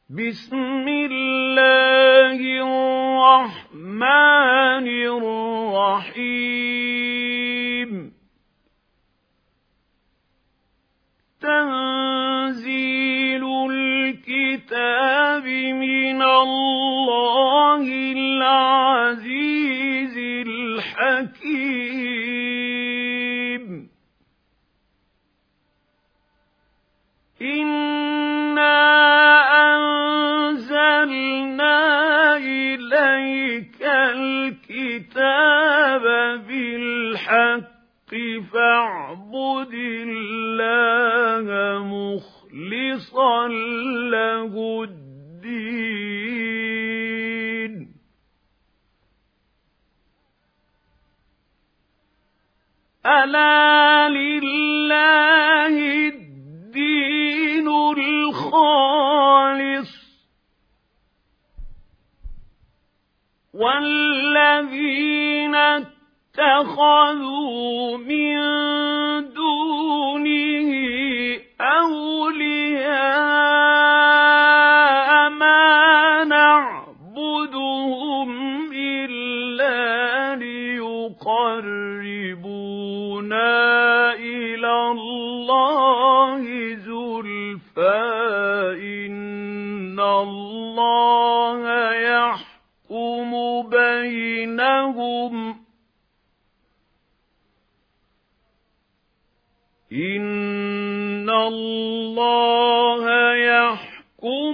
بسم الله الرحمن الرحيم تنزيل الكتاب من الله العزيز الحكيم إنا أنزلنا إليك الكتاب بالحق فاعبد الله مخلصا له الدين ألا لله الدين الخالص والذين اتخذوا من دونه أولياء ما نعبدهم إلا ليقربونا إلى الله زلفى إن الله يحكم بينهم إن الله يحكم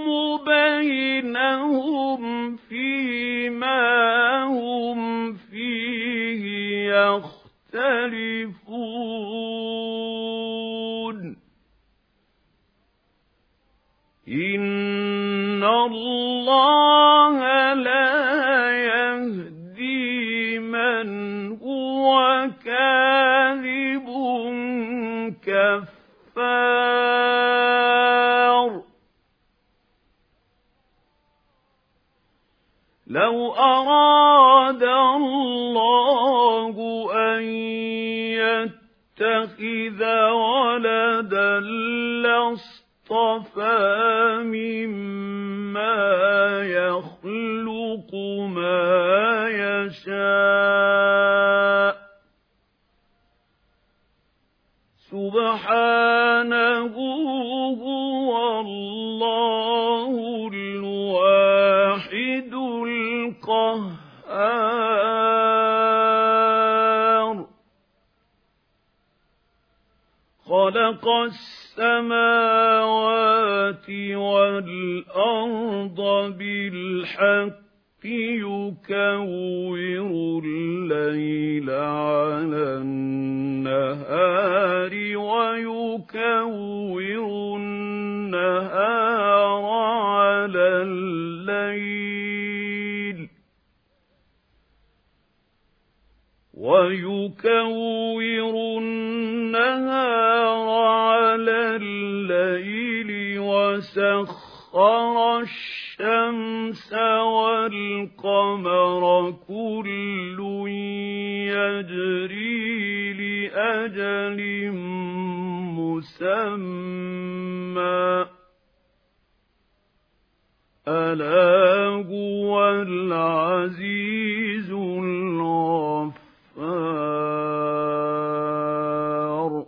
بينهم فيما هم فيه يختلفون إن الله لا يهدي من هو كاذب كفار لو أراد الله أن يتخذ ولدا لاصطفى مما يخلق ما يشاء سبحانه هو الله الواحد القهار خلق السماوات والأرض بالحق يكور الليل على النهار ويكور النهار على الليل وسخر الشمس والقمر كل يجري لأجل مسمى ألا هو العزيز الغفار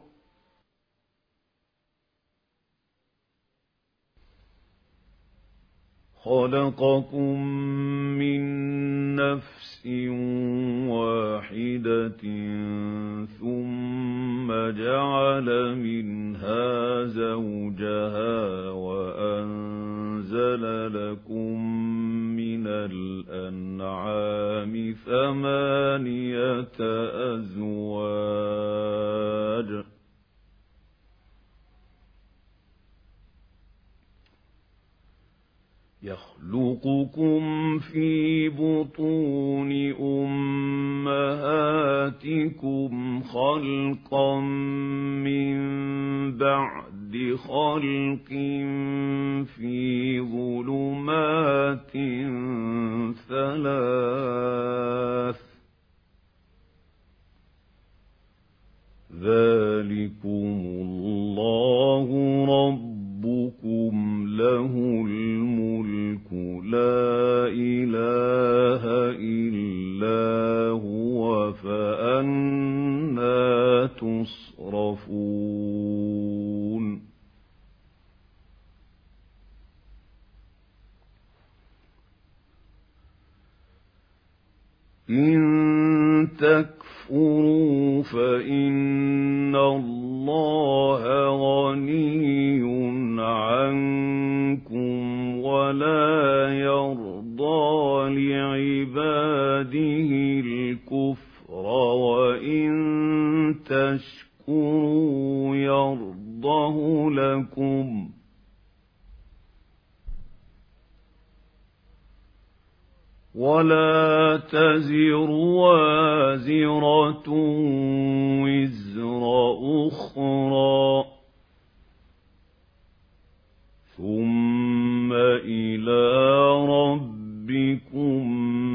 خلقكم من نفس واحدة ثم جعل منها زوجها وأنزل لكم من الأنعام ثمانية أزواج يخلقكم في بطون أمهاتكم خلقا من بعد خلق في ظلمات ثلاث ذلكم الله ربكم له الملك إن تكفروا فإن الله غني عنكم ولا يرضى لعباده الكفر وإن تشكروا يرضه لكم ولا تزر وازرة وزر أخرى ثم إلى ربكم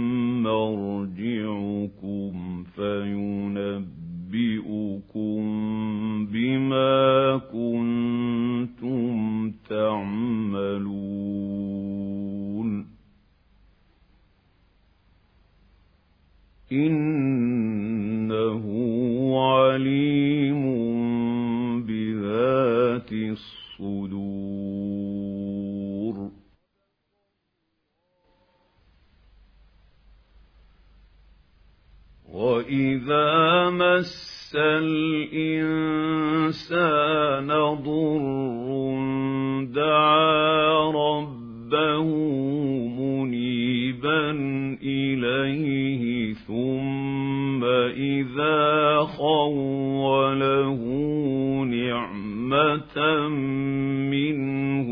مرجعكم فينبئكم بما كنتم تعملون إنه عليم بذات الصدور وإذا مس الإنسان ضر دعا ربه منيبا إليه ثم إذا خوله نعمة منه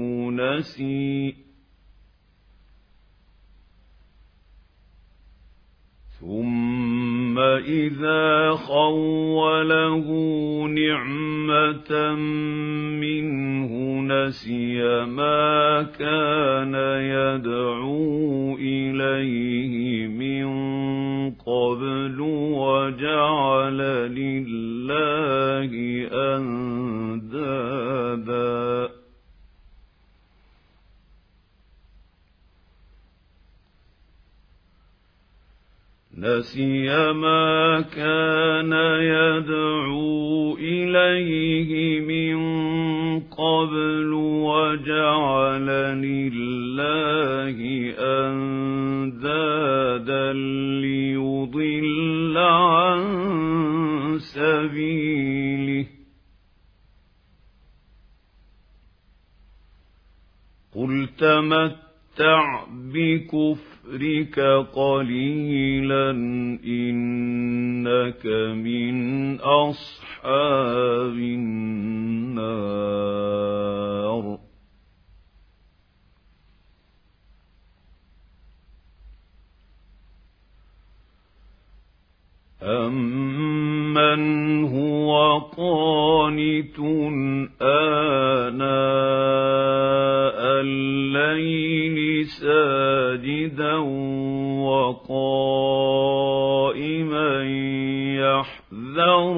نسي ما كان يدعو إليه من قبل وجعل لله أندادا نسي ما كان يدعو إليه من قبل وجعل لله أندادا ليضل عن سبيله قل تمتع بكفرك قليلا إنك من أصحاب النار أمن هو قانت آناء الليل ساجدا وقائما يحذر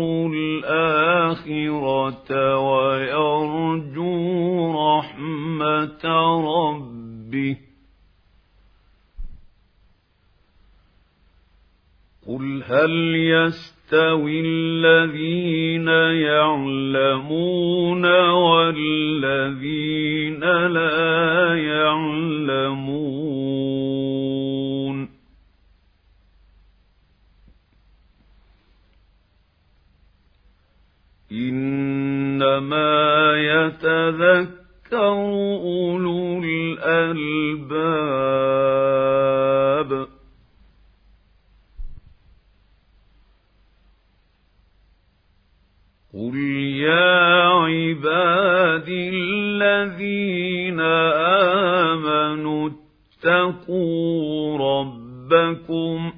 الآخرة ويرجو رحمة ربه قل هل يستوي الذين يعلمون والذين لا يعلمون إنما يتذكر أولو الألباب قل يا عبادي الذين آمنوا اتقوا ربكم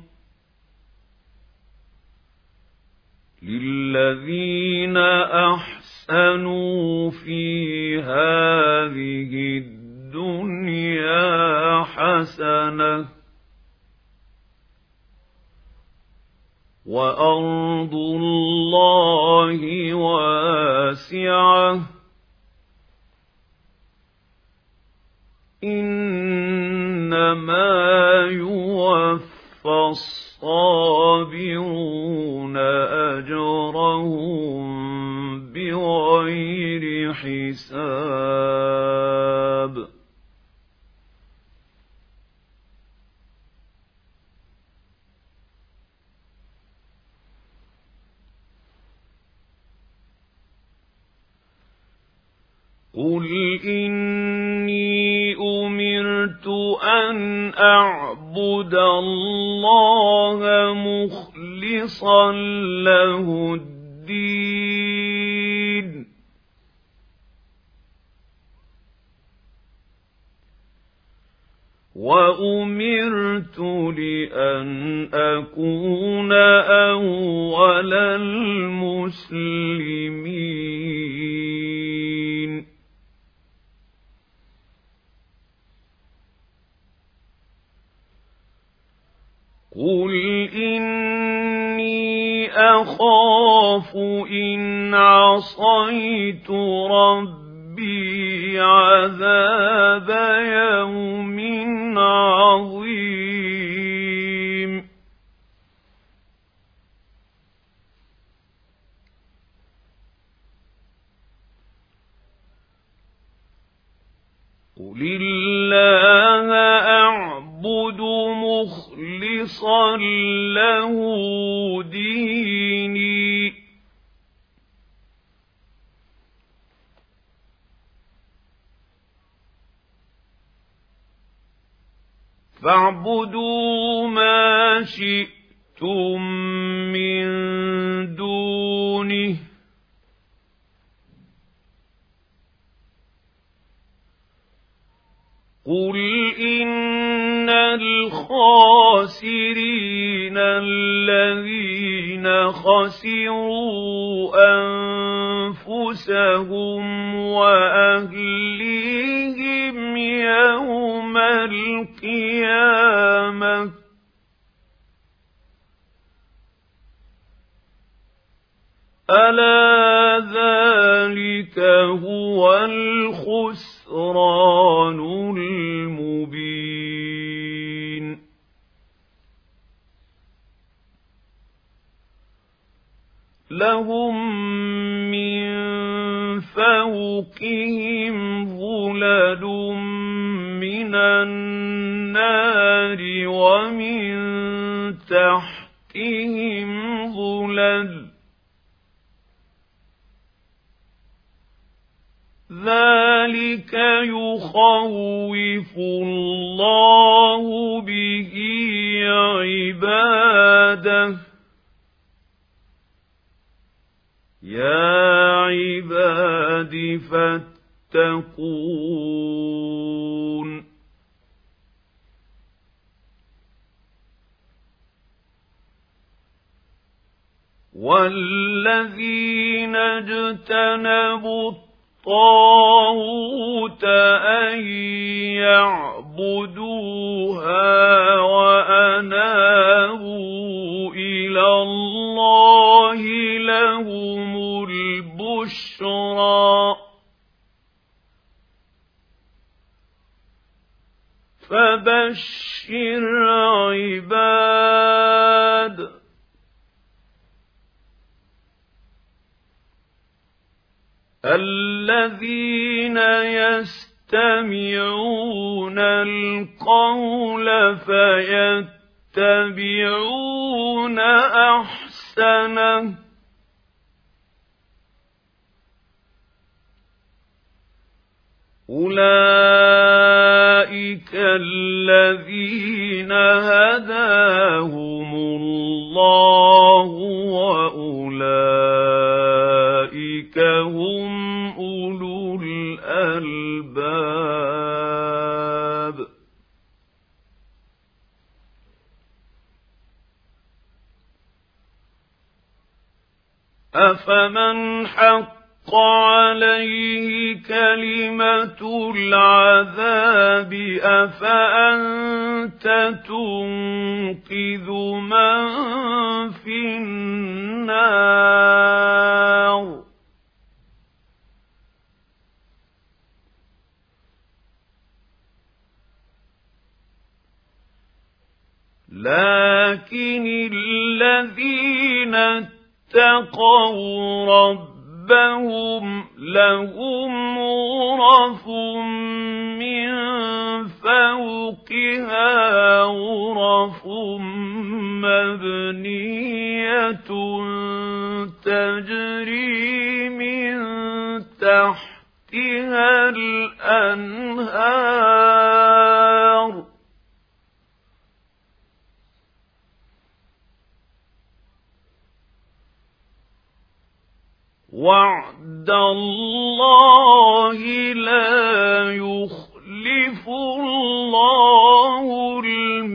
للذين أحسنوا في هذه الدنيا حسنة وأرض الله واسعة إنما يوفى الصابرون أجرهم بغير حساب قل إني أمرت أن أعبد الله مخلصا له الدين وأمرت لأن أكون أول المسلمين قل إني أخاف إن عصيت ربي عذاب يوم عظيم قل الله أعبد مخلصا له ديني فاعبدوا ما شئتم من دونه قل إن الخاسرين الذين خسروا أنفسهم وأهليهم يوم القيامة ألا ذلك هو الخسران المبين لهم من فوقهم ظلل من النار ومن تحتهم ظلل ذلك يخوف الله به عباده يا عباد فاتقون والذين اجتنبوا الطاغوت أن يعبدوها وأنابوا إلى الله لهم البشرى فبشر عباد الذين يستمعون القول فيتبعون أحسنه أولئك الذين هداهم الله وأولئك هم أولو الألباب أفمن حق عليه كلمة العذاب أفأنت تنقذ من في النار لكن الذين اتقوا ربهم لهم غرف من فوقها غرف مبنية تجري من تحتها فيها الأنهار وعد الله لا يخلف الله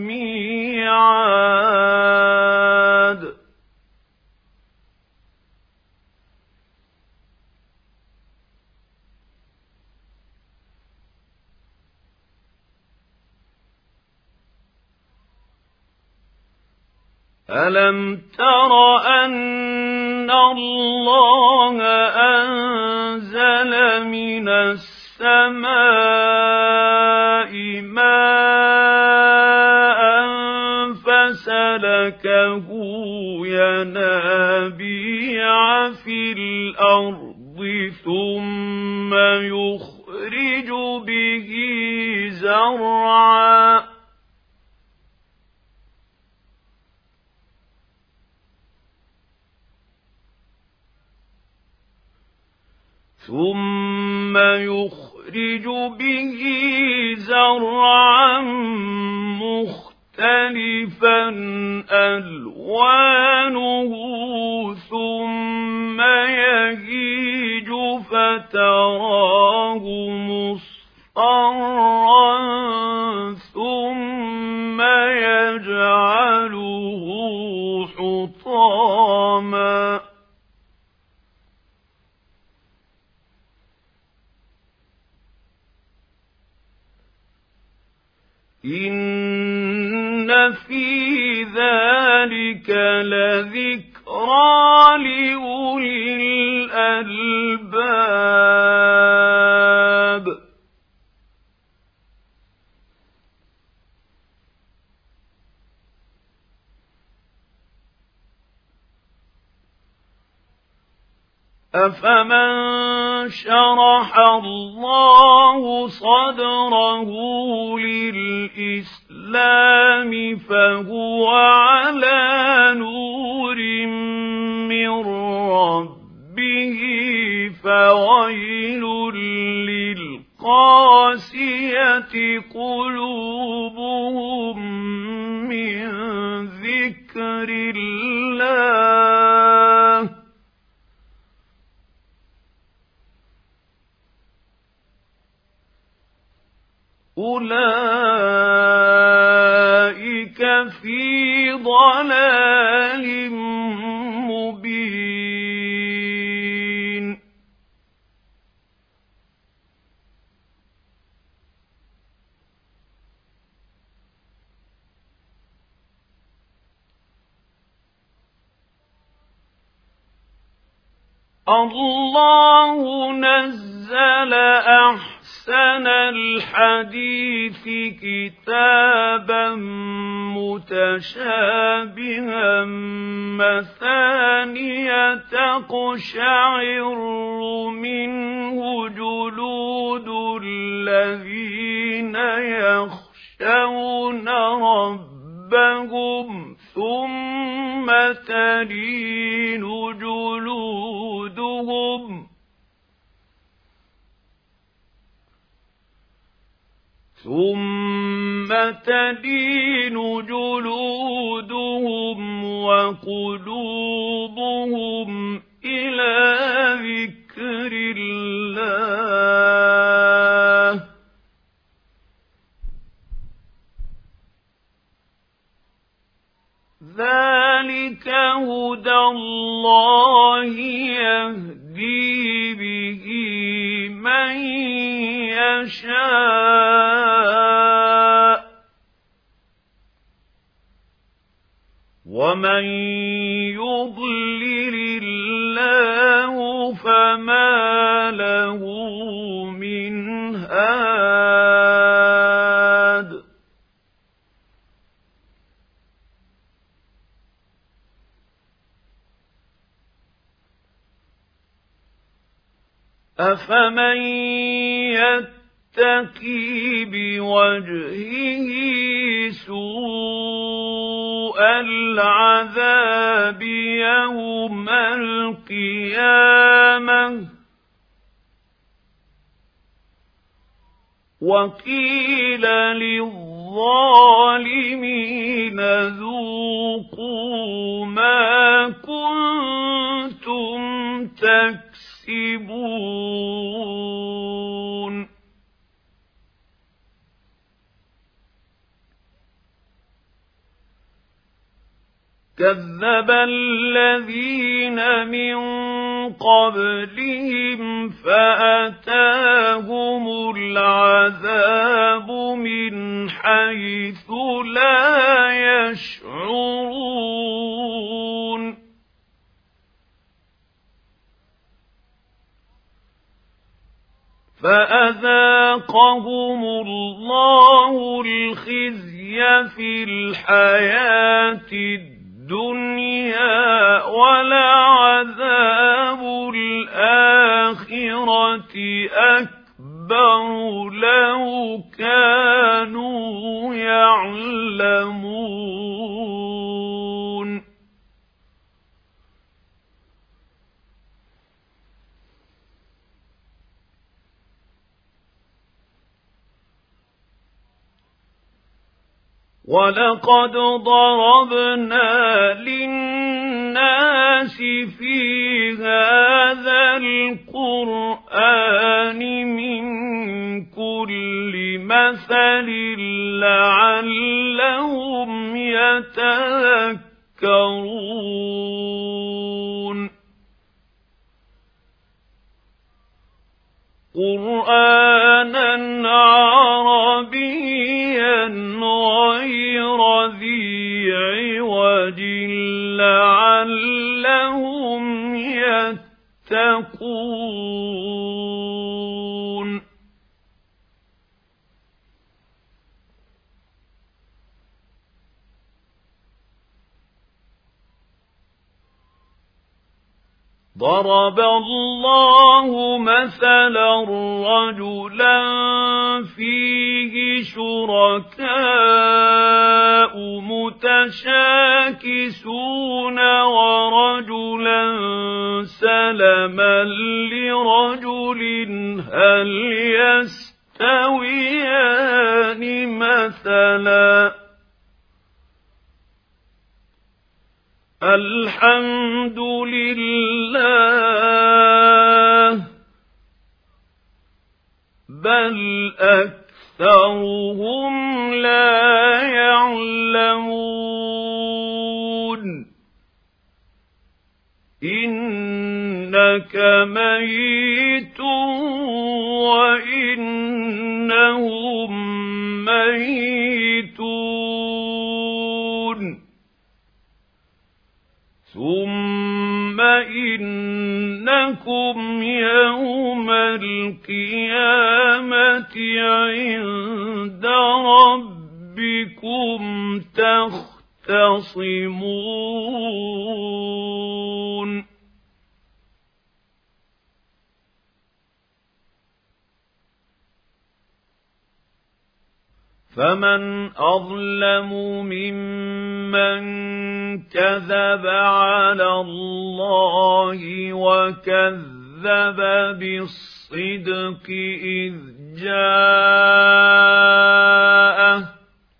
الميعاد ألم تر أن الله أنزل من السماء ماء فسلكه ينابيع في الأرض ثم يخرج به زرعا مختلفا ألوانه ثم يهيج فتراه مصفرا ثم يجعله حطاما إن في ذلك لذكرى لأولي الألباب أفمن شرح الله صدره للإسلام فهو على نور من ربه فويل للقاسية قلوبهم من ذكر الله أولئك في ضلال مبين الله نزل أحسن الحديث كتابا متشابها مثانية تقشعر منه جلود الذين يخشون ربهم ثم تلين جلودهم وقلوبهم إلى ذكر الله ذلك هدى الله يهدي به من يشاء ومن يضلل الله فما له من هاد أفمن يتقي بوجهه سوء العذاب يوم القيامة وقيل للظالمين ذوقوا ما كنتم تكسبون كذب الذين من قبلهم فأتاهم العذاب من حيث لا يشعرون فأذاقهم الله الخزي في الحياة الدنيا ولعذاب الآخرة أكبر لو كانوا يعلمون ولقد ضربنا للناس في هذا القرآن من كل مثل لعلهم يتذكرون قرآنا عربيا غير ذي عوج لعلهم يتقون ضرب الله مثلا رجلا فيه شركاء متشاكسون ورجلا سلما لرجل هل يستويان مثلا الحمد لله بل أكثرهم لا يعلمون إنك ميت وإنهم ميتون ثم إنكم يوم القيامة عند ربكم تختصمون فمن أظلم ممن كذب على الله وكذب بالصدق إذ جاءه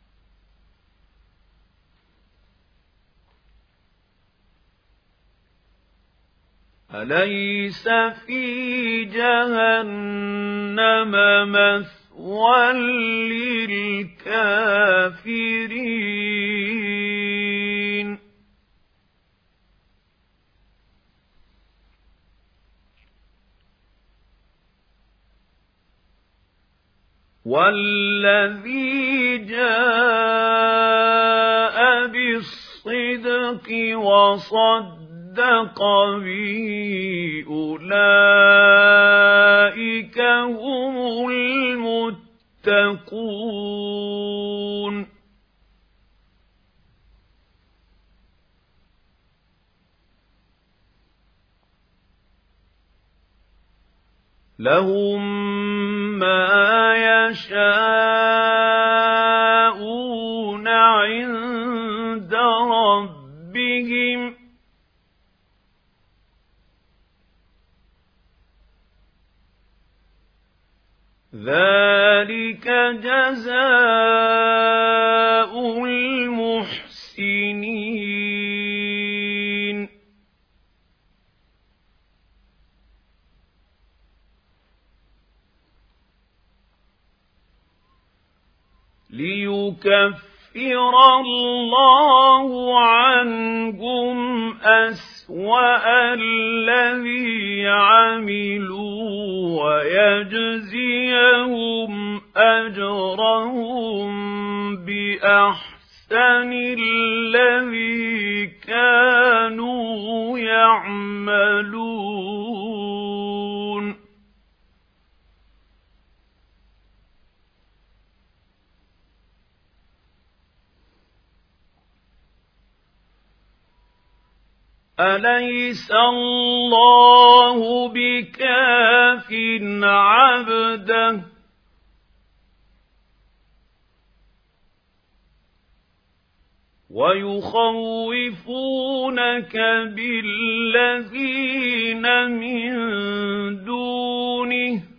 أليس في جهنم وللكافرين والذي جاء بالصدق وصدق به أولئك هم المتقون لهم ما يشاءون عند ربهم ذلك ذلك جزاء المحسنين ليكفر الله عنهم أسوأ الذي عملوا ويجزيهم أجرهم بأحسن الذي كانوا يعملون أليس الله بكاف عبده ويخوفونك بالذين من دونه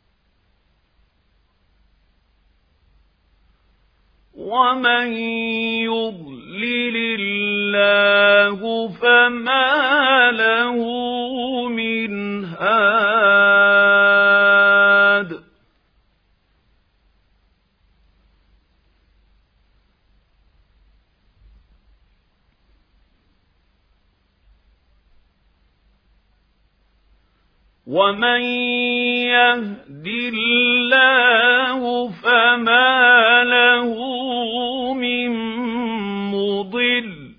ومن يضلل الله فما له من هاد ومن يهد الله فما له من مضل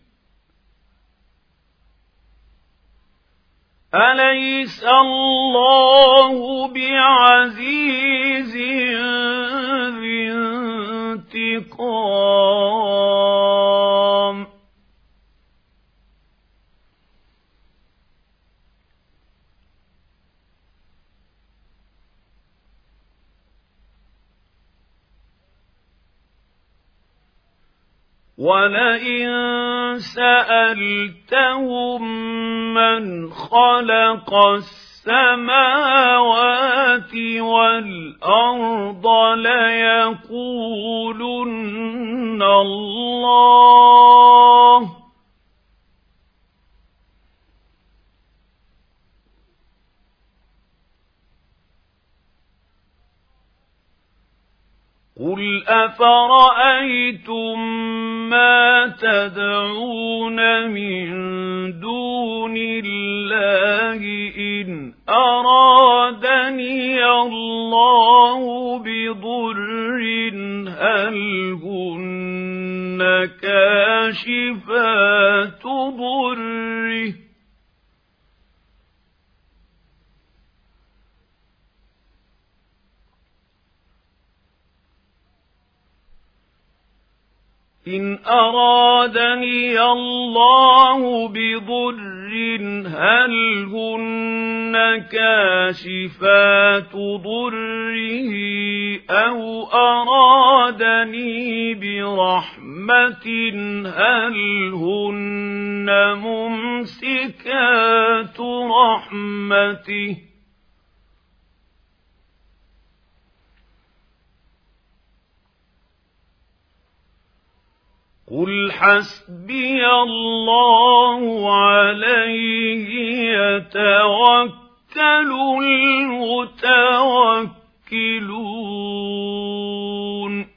أليس الله بعزيز ذي انتقام ولئن سألتهم من خلق السماوات والأرض ليقولن الله قل أفرأيتم ما تدعون من دون الله إن أرادني الله بضر هل هن كاشفات ضره إن أرادني الله بضر هل هن كاشفات ضره أو أرادني برحمة هل هن ممسكات رحمته قل حسبي الله عليه يتوكل المتوكلون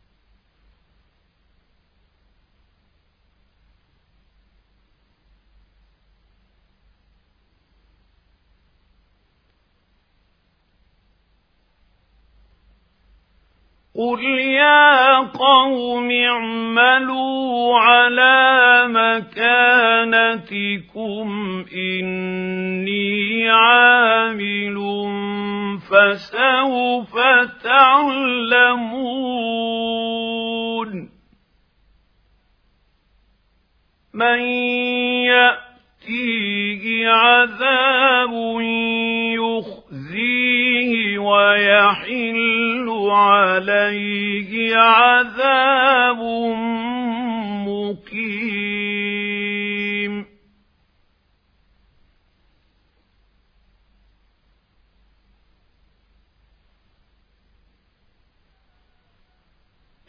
قل يا قوم اعملوا على مكانتكم إني عامل فسوف تعلمون من يأتيه عذاب يخزيه ويحل عليه عذاب مقيم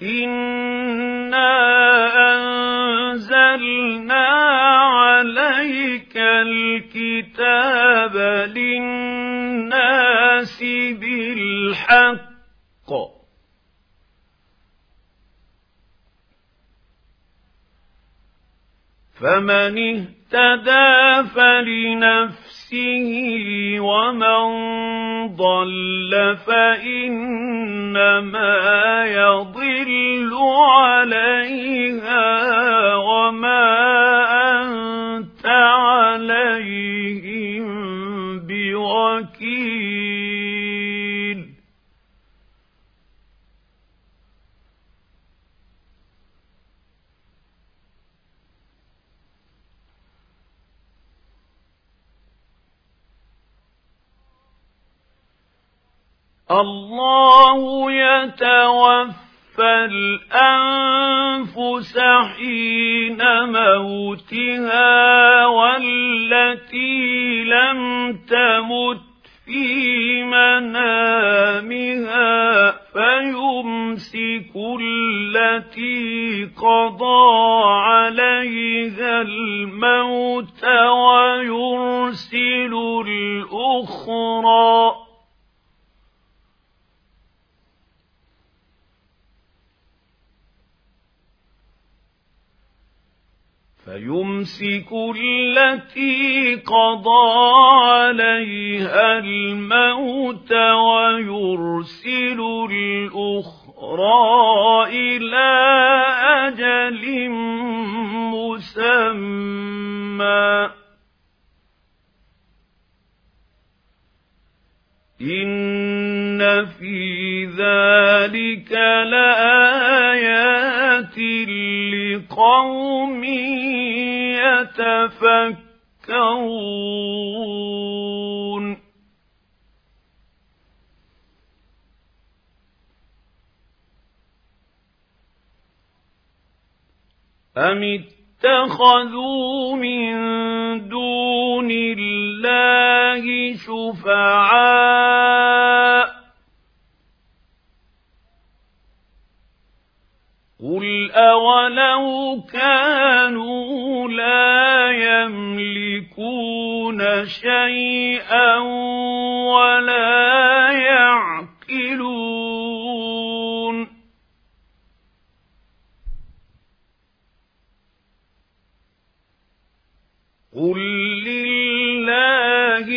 إنا أنزلنا عليك الكتاب للناس بالحق فمن اهتدى فلنفسه ومن ضل فإنما يضل عليها وما أنت عليهم بوكيل الله يتوفى الأنفس حين موتها والتي لم تمت في منامها فيمسك التي قضى عليها الموت ويرسل الأخرى عليها الموت ويرسل الأخرى إلى أجل مسمى إن في ذلك لآيات لقوم يتفكرون أم اتخذوا من دون الله شفعاء قل أولو كانوا لا يملكون شيئا ولا يعقلون قل لله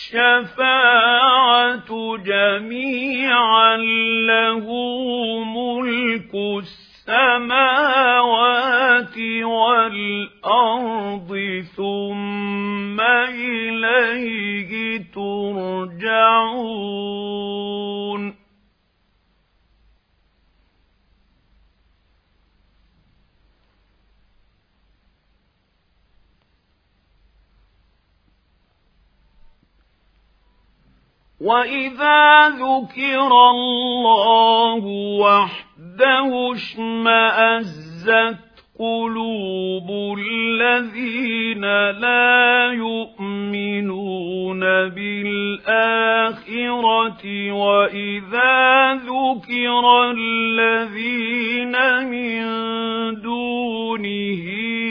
الشفاعة جميعا له ملك السماوات والأرض ثم إليه ترجعون وإذا ذكر الله وحده اشمأزت قلوب الذين لا يؤمنون بالآخرة وإذا ذكر الذين من دونه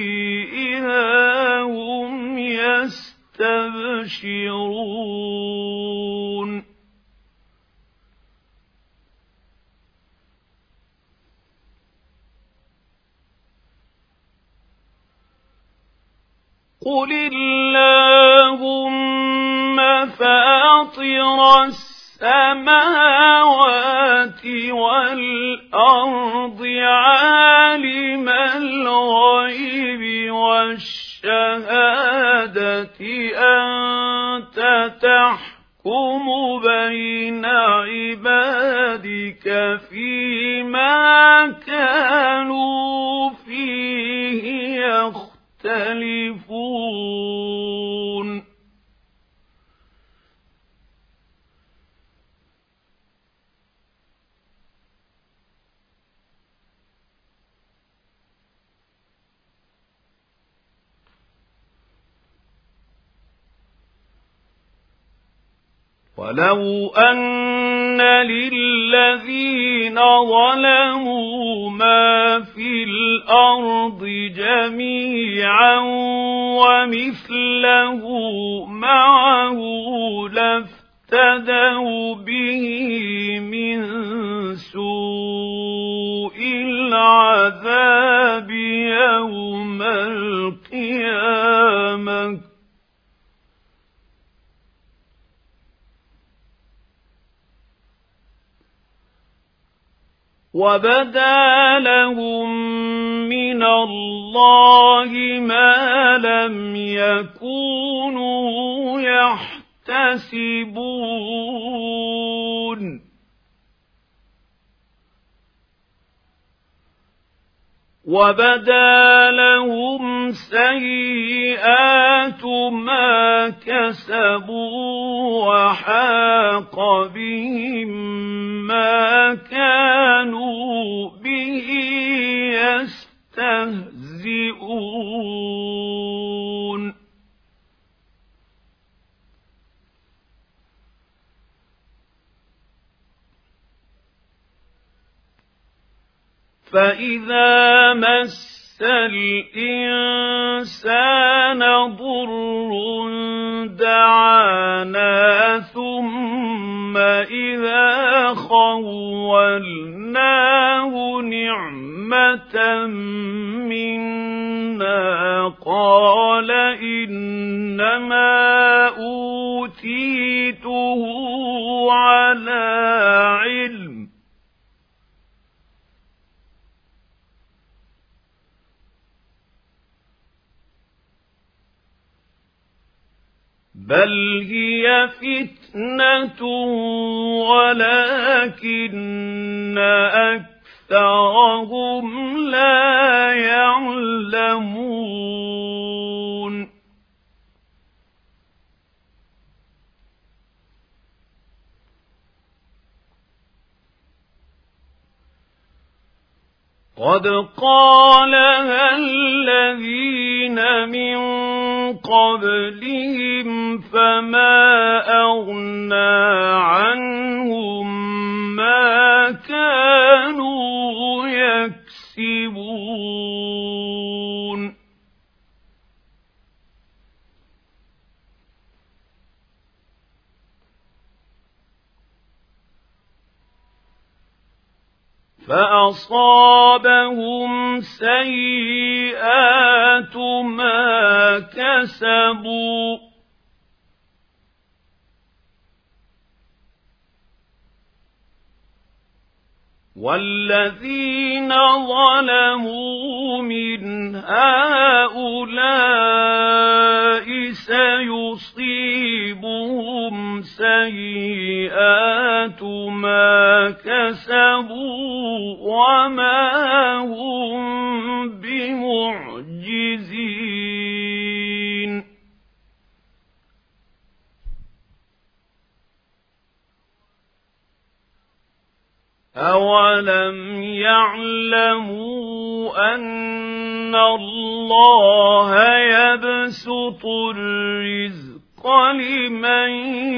إذا هم يستبشرون قل اللهم فاطر السماوات والأرض عالم الغيب والشهادة أنت تحكم بين عبادك فيما كانوا فيه يختلفون ولو أن للذين ظلموا ما في الأرض جميعا ومثله معه لافتدوا به من سوء العذاب يوم القيامة وبدا لهم من الله ما لم يكونوا يحتسبون وبدا لهم سيئات ما كسبوا وحاق بهم ما كانوا به يستهزئون فإذا مس الإنسان ضر دعانا ثم إذا خولناه نعمة منا قال إنما أوتيته على علم بل هي فتنة ولكن أكثرهم لا يعلمون قد قالها الذين من قبلهم فما أغنى عنهم ما كانوا يكسبون فأصابهم سيئات ما كسبوا والذين ظلموا من هؤلاء سيصيبهم سيئات ما كسبوا وما هم بمعجزين أولم يعلموا أن الله يبسط الرزق لمن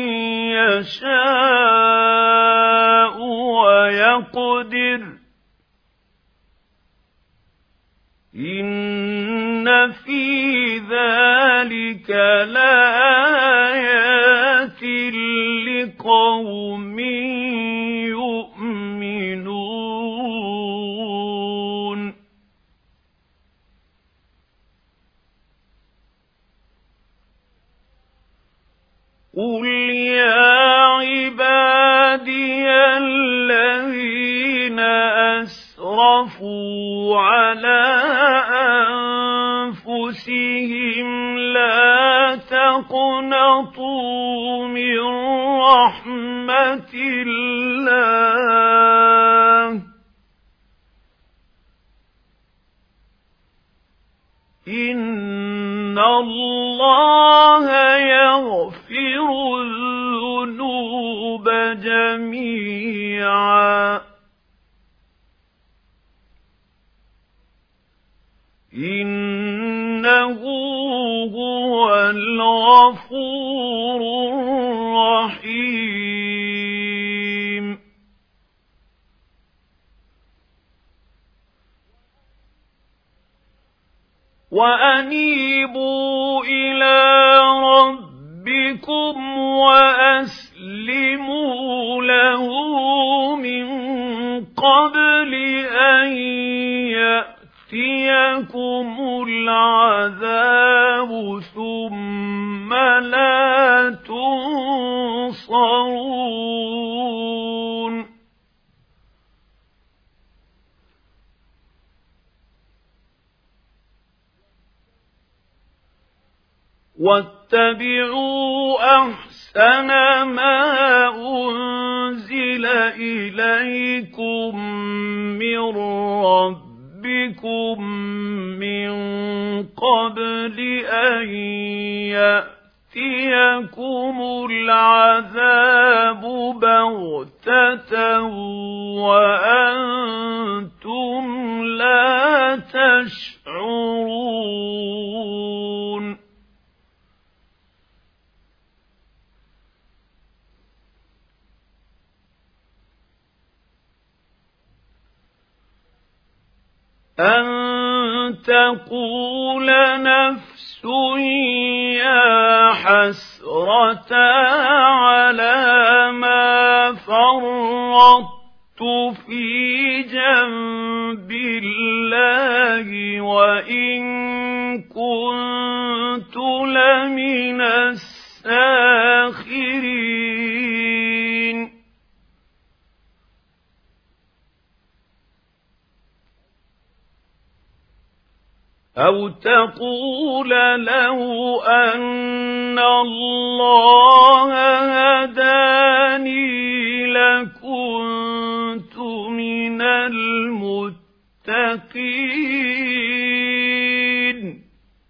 يشاء ويقدر إن في ذلك لآيات لقوم يؤمنون قل يا عبادي الذين أسرفوا على أنفسهم لا تقنطوا من رحمة الله إن الله يغفر الذنوب جميعا إنه هو الغفور الرحيم وأنيبوا إلى ربكم وأسلموا له من قبل أن يأتيكم العذاب ثم لا تنصرون واتبعوا أحسن ما أنزل إليكم من ربكم من قبل أن يأتيكم العذاب بغتة وأنتم لا تشعرون أن تقول نفس يا حسرة على ما فرطت في جنب الله وإن كنت لمن الساخرين أو تقول لو أن الله هداني لكنت من المتقين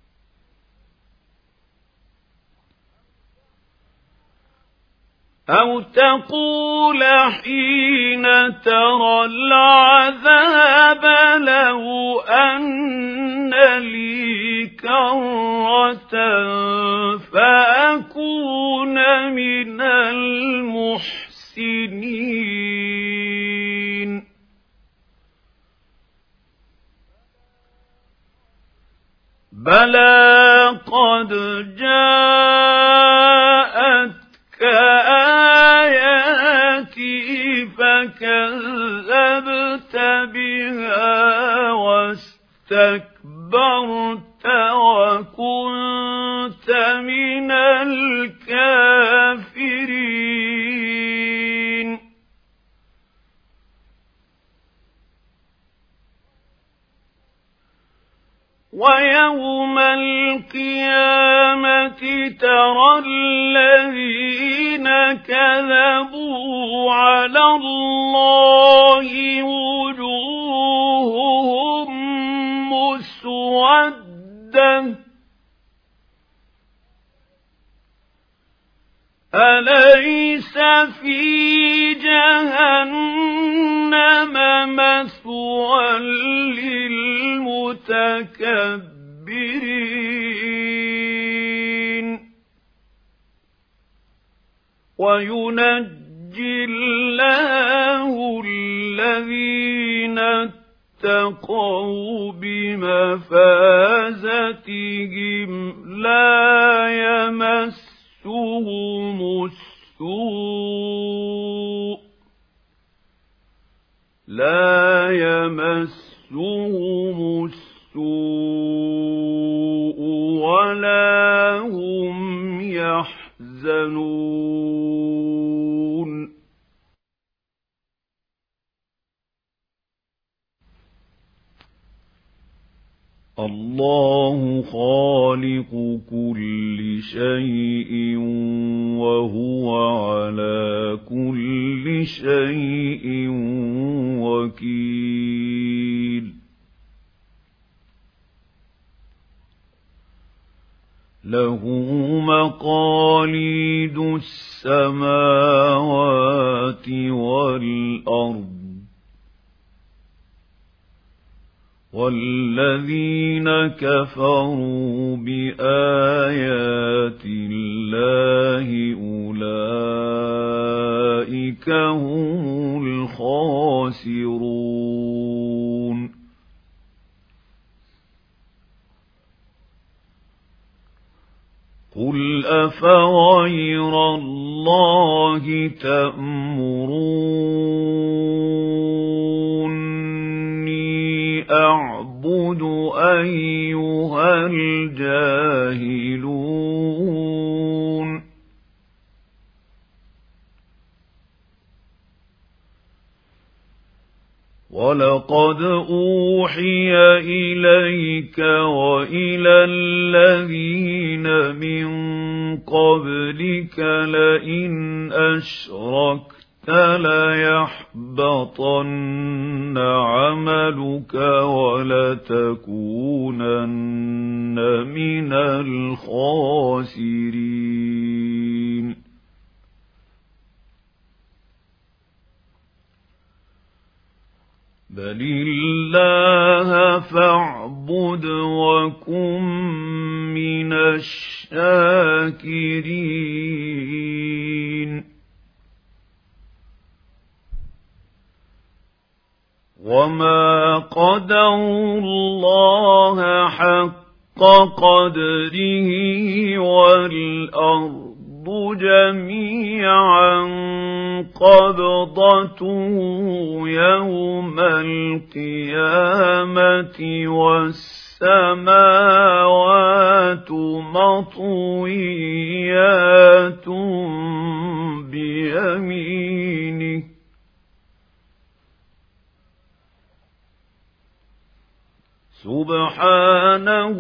أو تقول حين ترى العذاب لو أن لي كرة فأكون من المحسنين بلى قد جاءتك آياتي فكذبت بها واستكبرت وكنت من الكافرين ويوم القيامة ترى الذين كذبوا على الله وجوههم مسودة أليس في جهنم مثوى للمتكبرين وينجي الله الذين اتقوا بمفازتهم لا يمسهم السوء ولا هم يحزنون الله خالق كل شيء وهو على كل شيء وكيل له مقاليد السماوات والأرض والذين كفروا بآيات الله أولئك هم الخاسرون أفغير الله تأمروني أعبد أيها الجاهلون ولقد أوحي إليك وإلى الذين من قبلك لئن أشركت ليحبطن عملك ولتكونن من الخاسرين بل الله فاعبد وكن من الشاكرين وما قدروا الله حق قدره والأرض جميعا قبضته يوم القيامة والسماوات مطويات بيمينه سبحانه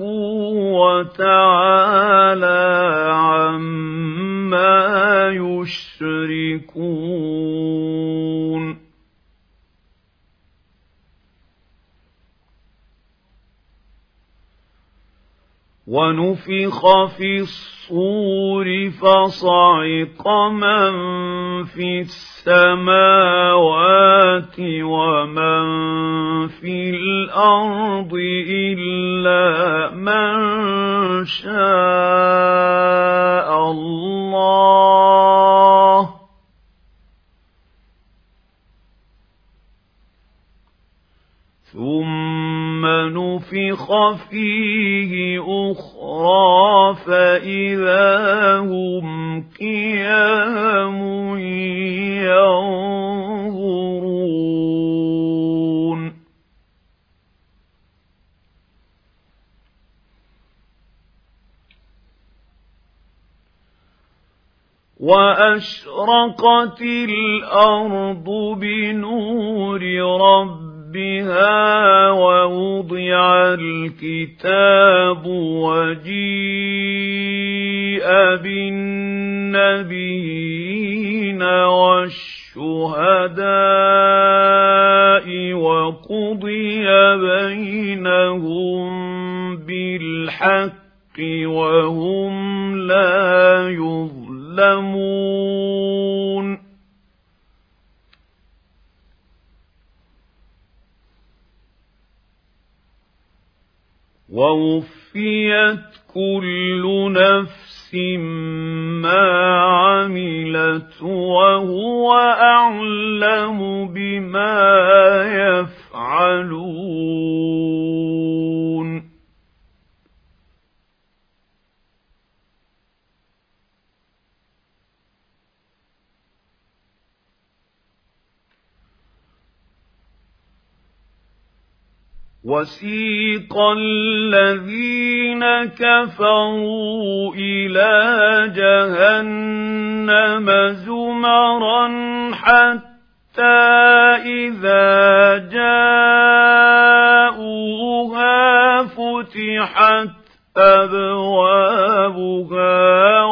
وتعالى عما يشركون ونفخ في الصور فصعق من في السماوات ومن في الأرض إلا من شاء الله ثم نفخ فيه أخرى فإذا هم قيام ينظرون وأشرقت الأرض بنور ربها ووضع الكتاب وجيء بالنبيين والشهداء وقضي بينهم بالحق وهم لا يظلمون ووفيت كل نفس ما عملت وهو أعلم بما يفعلون وسيق الذين كفروا إلى جهنم زمرا حتى إذا جاءوها فتحت أبوابها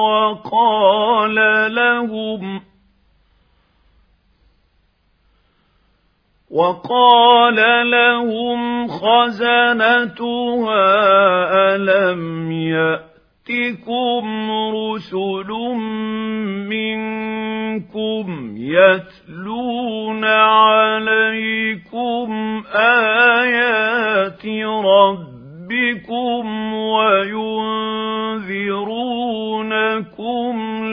وقال لهم خزنتها ألم يأتكم رسل منكم يتلون عليكم آيات ربكم وينذرونكم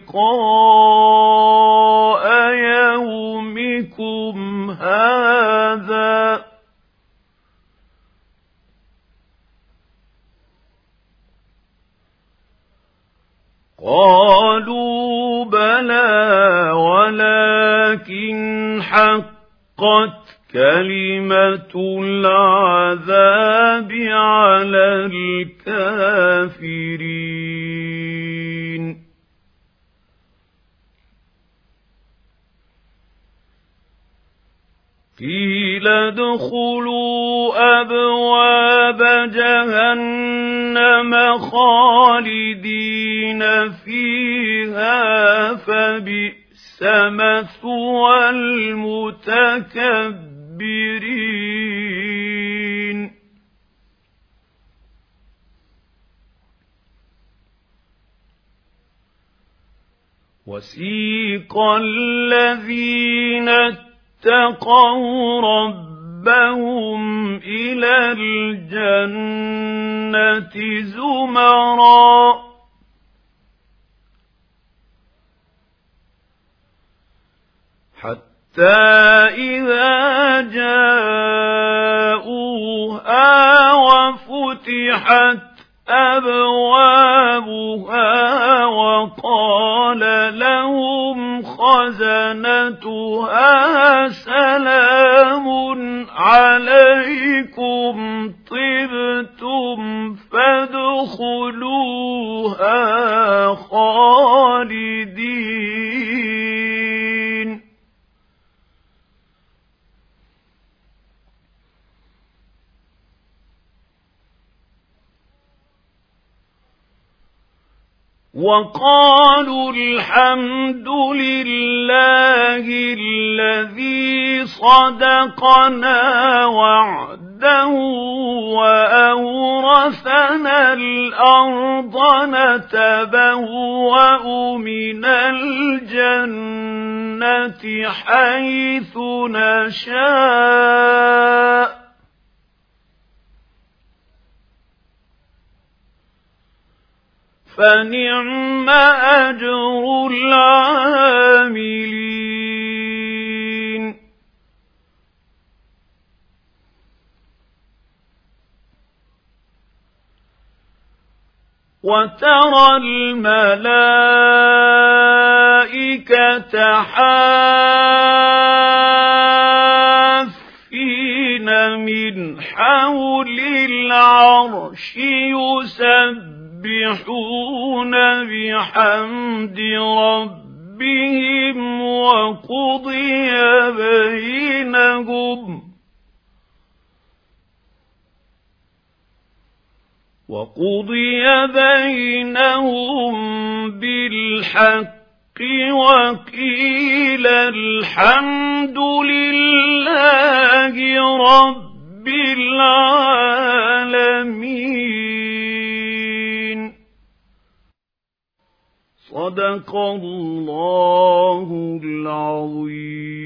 لقاء يومكم هذا قالوا بلى ولكن حقت كلمة العذاب على الكافرين قيل ادخلوا أبواب جهنم خالدين فيها فبئس مثوى المتكبرين وسيق الذين اتقوا ربهم إلى الجنة زمرا حتى إذا جاءوها وفتحت أبوابها وقال لهم خزنتها سلام عليكم طبتم فادخلوها خالدين وقالوا الحمد لله الذي صدقنا وعده وأورثنا الأرض نتبوأ من الجنة حيث نشاء فنعم أجر العاملين وترى الملائكة حافين من حول العرش يسبحون بحمد ربهم وقضي بينهم بالحق وقيل الحمد لله رب العالمين صدق الله العظيم.